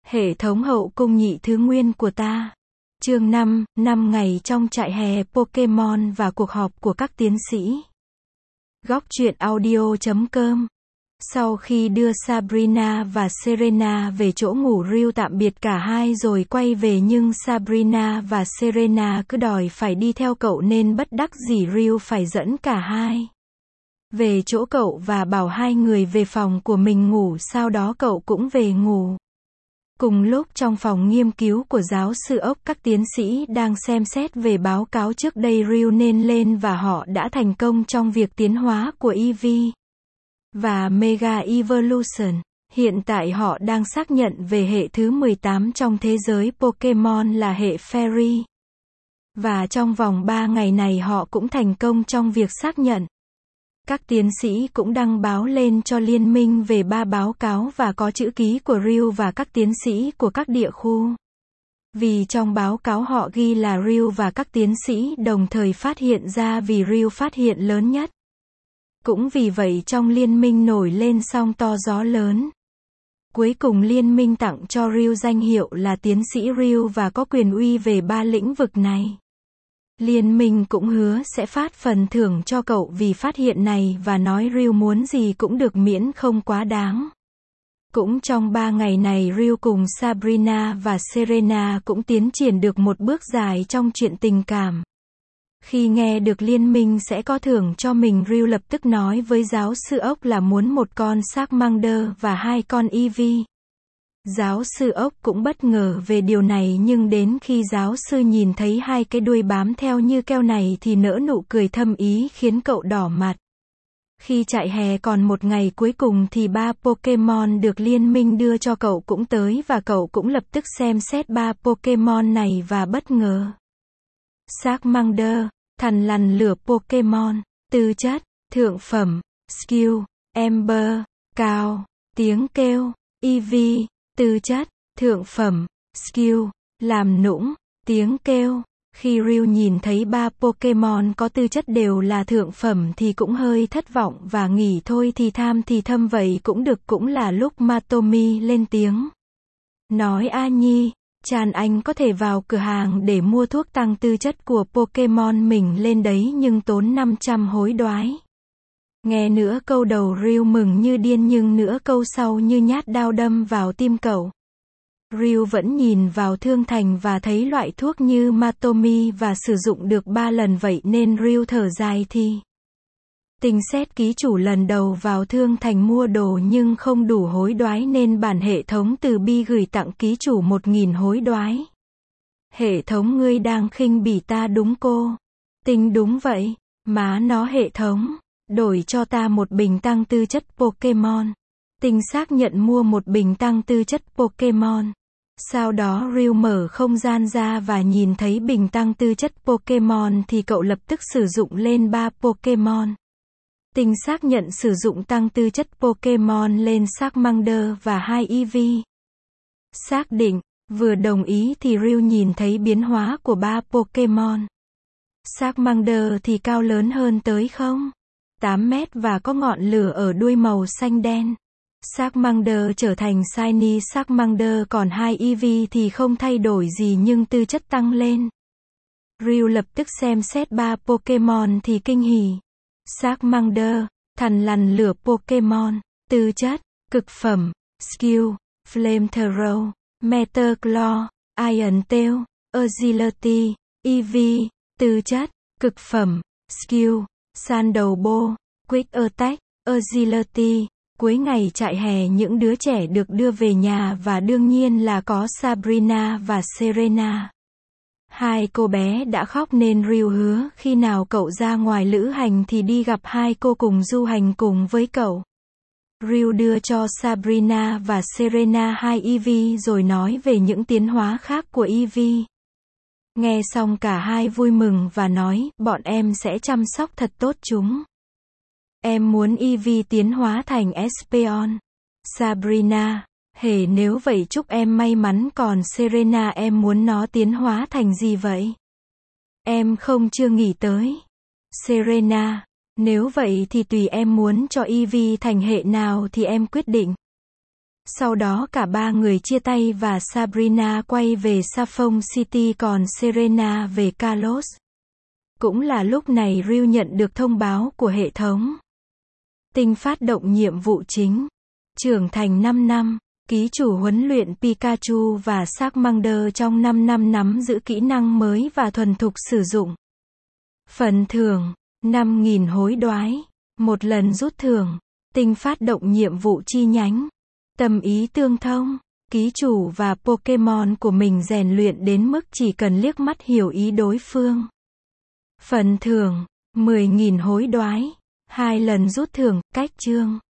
Hệ thống hậu cung nhị thứ nguyên của ta. Chương 5, 5 ngày trong trại hè Pokemon và cuộc họp của các tiến sĩ. Góc truyện audio.com. Sau khi đưa Sabrina và Serena về chỗ ngủ, Ryu tạm biệt cả hai rồi quay về, nhưng Sabrina và Serena cứ đòi phải đi theo cậu nên bất đắc dĩ Ryu phải dẫn cả hai về chỗ cậu và bảo hai người về phòng của mình ngủ, sau đó cậu cũng về ngủ. Cùng lúc trong phòng nghiên cứu của giáo sư ốc, các tiến sĩ đang xem xét về báo cáo trước đây Ryu nên lên và họ đã thành công trong việc tiến hóa của Eevee và Mega Evolution. Hiện tại họ đang xác nhận về hệ thứ 18 trong thế giới Pokemon là hệ Fairy. Và trong vòng 3 ngày này họ cũng thành công trong việc xác nhận. Các tiến sĩ cũng đăng báo lên cho liên minh về 3 báo cáo và có chữ ký của Ryu và các tiến sĩ của các địa khu. Vì trong báo cáo họ ghi là Ryu và các tiến sĩ đồng thời phát hiện ra, vì Ryu phát hiện lớn nhất. Cũng vì vậy trong liên minh nổi lên sóng to gió lớn. Cuối cùng liên minh tặng cho Ryu danh hiệu là tiến sĩ Ryu và có quyền uy về 3 lĩnh vực này. Liên minh cũng hứa sẽ phát phần thưởng cho cậu vì phát hiện này và nói Ryu muốn gì cũng được miễn không quá đáng. Cũng trong 3 ngày này Ryu cùng Sabrina và Serena cũng tiến triển được một bước dài trong chuyện tình cảm. Khi nghe được liên minh sẽ có thưởng cho mình, Ryu lập tức nói với giáo sư ốc là muốn một con Charmander và 2 con Eevee. Giáo sư ốc cũng bất ngờ về điều này, nhưng đến khi giáo sư nhìn thấy 2 cái đuôi bám theo như keo này thì nở nụ cười thâm ý khiến cậu đỏ mặt. Khi trại hè còn một ngày cuối cùng thì 3 Pokemon được liên minh đưa cho cậu cũng tới và cậu cũng lập tức xem xét 3 Pokemon này và bất ngờ. Charmander, thằn lằn lửa Pokemon, tư chất, thượng phẩm, skill, Ember, cao, tiếng kêu, Eevee, tư chất, thượng phẩm, skill, làm nũng, tiếng kêu. Khi Ryu nhìn thấy 3 Pokemon có tư chất đều là thượng phẩm thì cũng hơi thất vọng và nghỉ thôi thì tham thì thâm vậy cũng được. Cũng là lúc Matomi lên tiếng. Nói A Nhi, Chan anh có thể vào cửa hàng để mua thuốc tăng tư chất của Pokemon mình lên đấy nhưng tốn 500 hối đoái. Nghe nửa câu đầu Ryu mừng như điên nhưng nửa câu sau như nhát đao đâm vào tim cậu. Ryu vẫn nhìn vào thương thành và thấy loại thuốc như Matomi và sử dụng được 3 lần vậy nên Ryu thở dài thì tình xét ký chủ lần đầu vào thương thành mua đồ nhưng không đủ hối đoái nên bản hệ thống từ bi gửi tặng ký chủ 1000 hối đoái. Hệ thống ngươi đang khinh bỉ ta đúng cô? Tình đúng vậy, má nó hệ thống. Đổi cho ta một bình tăng tư chất Pokemon. Tình xác nhận mua một bình tăng tư chất Pokemon. Sau đó Ryu mở không gian ra và nhìn thấy bình tăng tư chất Pokemon thì cậu lập tức sử dụng lên 3 Pokemon. Tình xác nhận sử dụng tăng tư chất Pokemon lên Charmander và 2 Eevee. Xác định, vừa đồng ý thì Ryu nhìn thấy biến hóa của 3 Pokemon. Charmander thì cao lớn hơn tới 8 mét và có ngọn lửa ở đuôi màu xanh đen. Charmander trở thành Shiny Charmander, còn 2 Eevee thì không thay đổi gì nhưng tư chất tăng lên. Ryu lập tức xem xét 3 Pokemon thì kinh hỉ. Charmander, thằn lằn lửa Pokemon, tư chất, cực phẩm, skill, Flamethrower, Metal Claw, Iron Tail, Agility, Eevee, tư chất, cực phẩm, skill, Sandal Bow, Quick Attack, Agility. Cuối ngày trại hè những đứa trẻ được đưa về nhà và đương nhiên là có Sabrina và Serena. 2 cô bé đã khóc nên Ryu hứa khi nào cậu ra ngoài lữ hành thì đi gặp 2 cô cùng du hành cùng với cậu. Ryu đưa cho Sabrina và Serena 2 Eevee rồi nói về những tiến hóa khác của Eevee. Nghe xong cả hai vui mừng và nói, bọn em sẽ chăm sóc thật tốt chúng. Em muốn Eevee tiến hóa thành Espeon. Sabrina, hề nếu vậy chúc em may mắn, còn Serena em muốn nó tiến hóa thành gì vậy? Em chưa nghĩ tới. Serena, nếu vậy thì tùy em muốn cho Eevee thành hệ nào thì em quyết định. Sau đó cả ba người chia tay và Sabrina quay về Saffron City còn Serena về Kalos. Cũng là lúc này Ryu nhận được thông báo của hệ thống. Tinh phát động nhiệm vụ chính. Trưởng thành 5 năm. Ký chủ huấn luyện Pikachu và Charmander trong 5 năm nắm giữ kỹ năng mới và thuần thục sử dụng. Phần thưởng. 5.000 hối đoái. Một lần rút thưởng. Tinh phát động nhiệm vụ chi nhánh. Tâm ý tương thông. Ký chủ và Pokemon của mình rèn luyện đến mức chỉ cần liếc mắt hiểu ý đối phương. Phần thưởng. 10.000 hối đoái. 2 lần rút thưởng. Cách chương.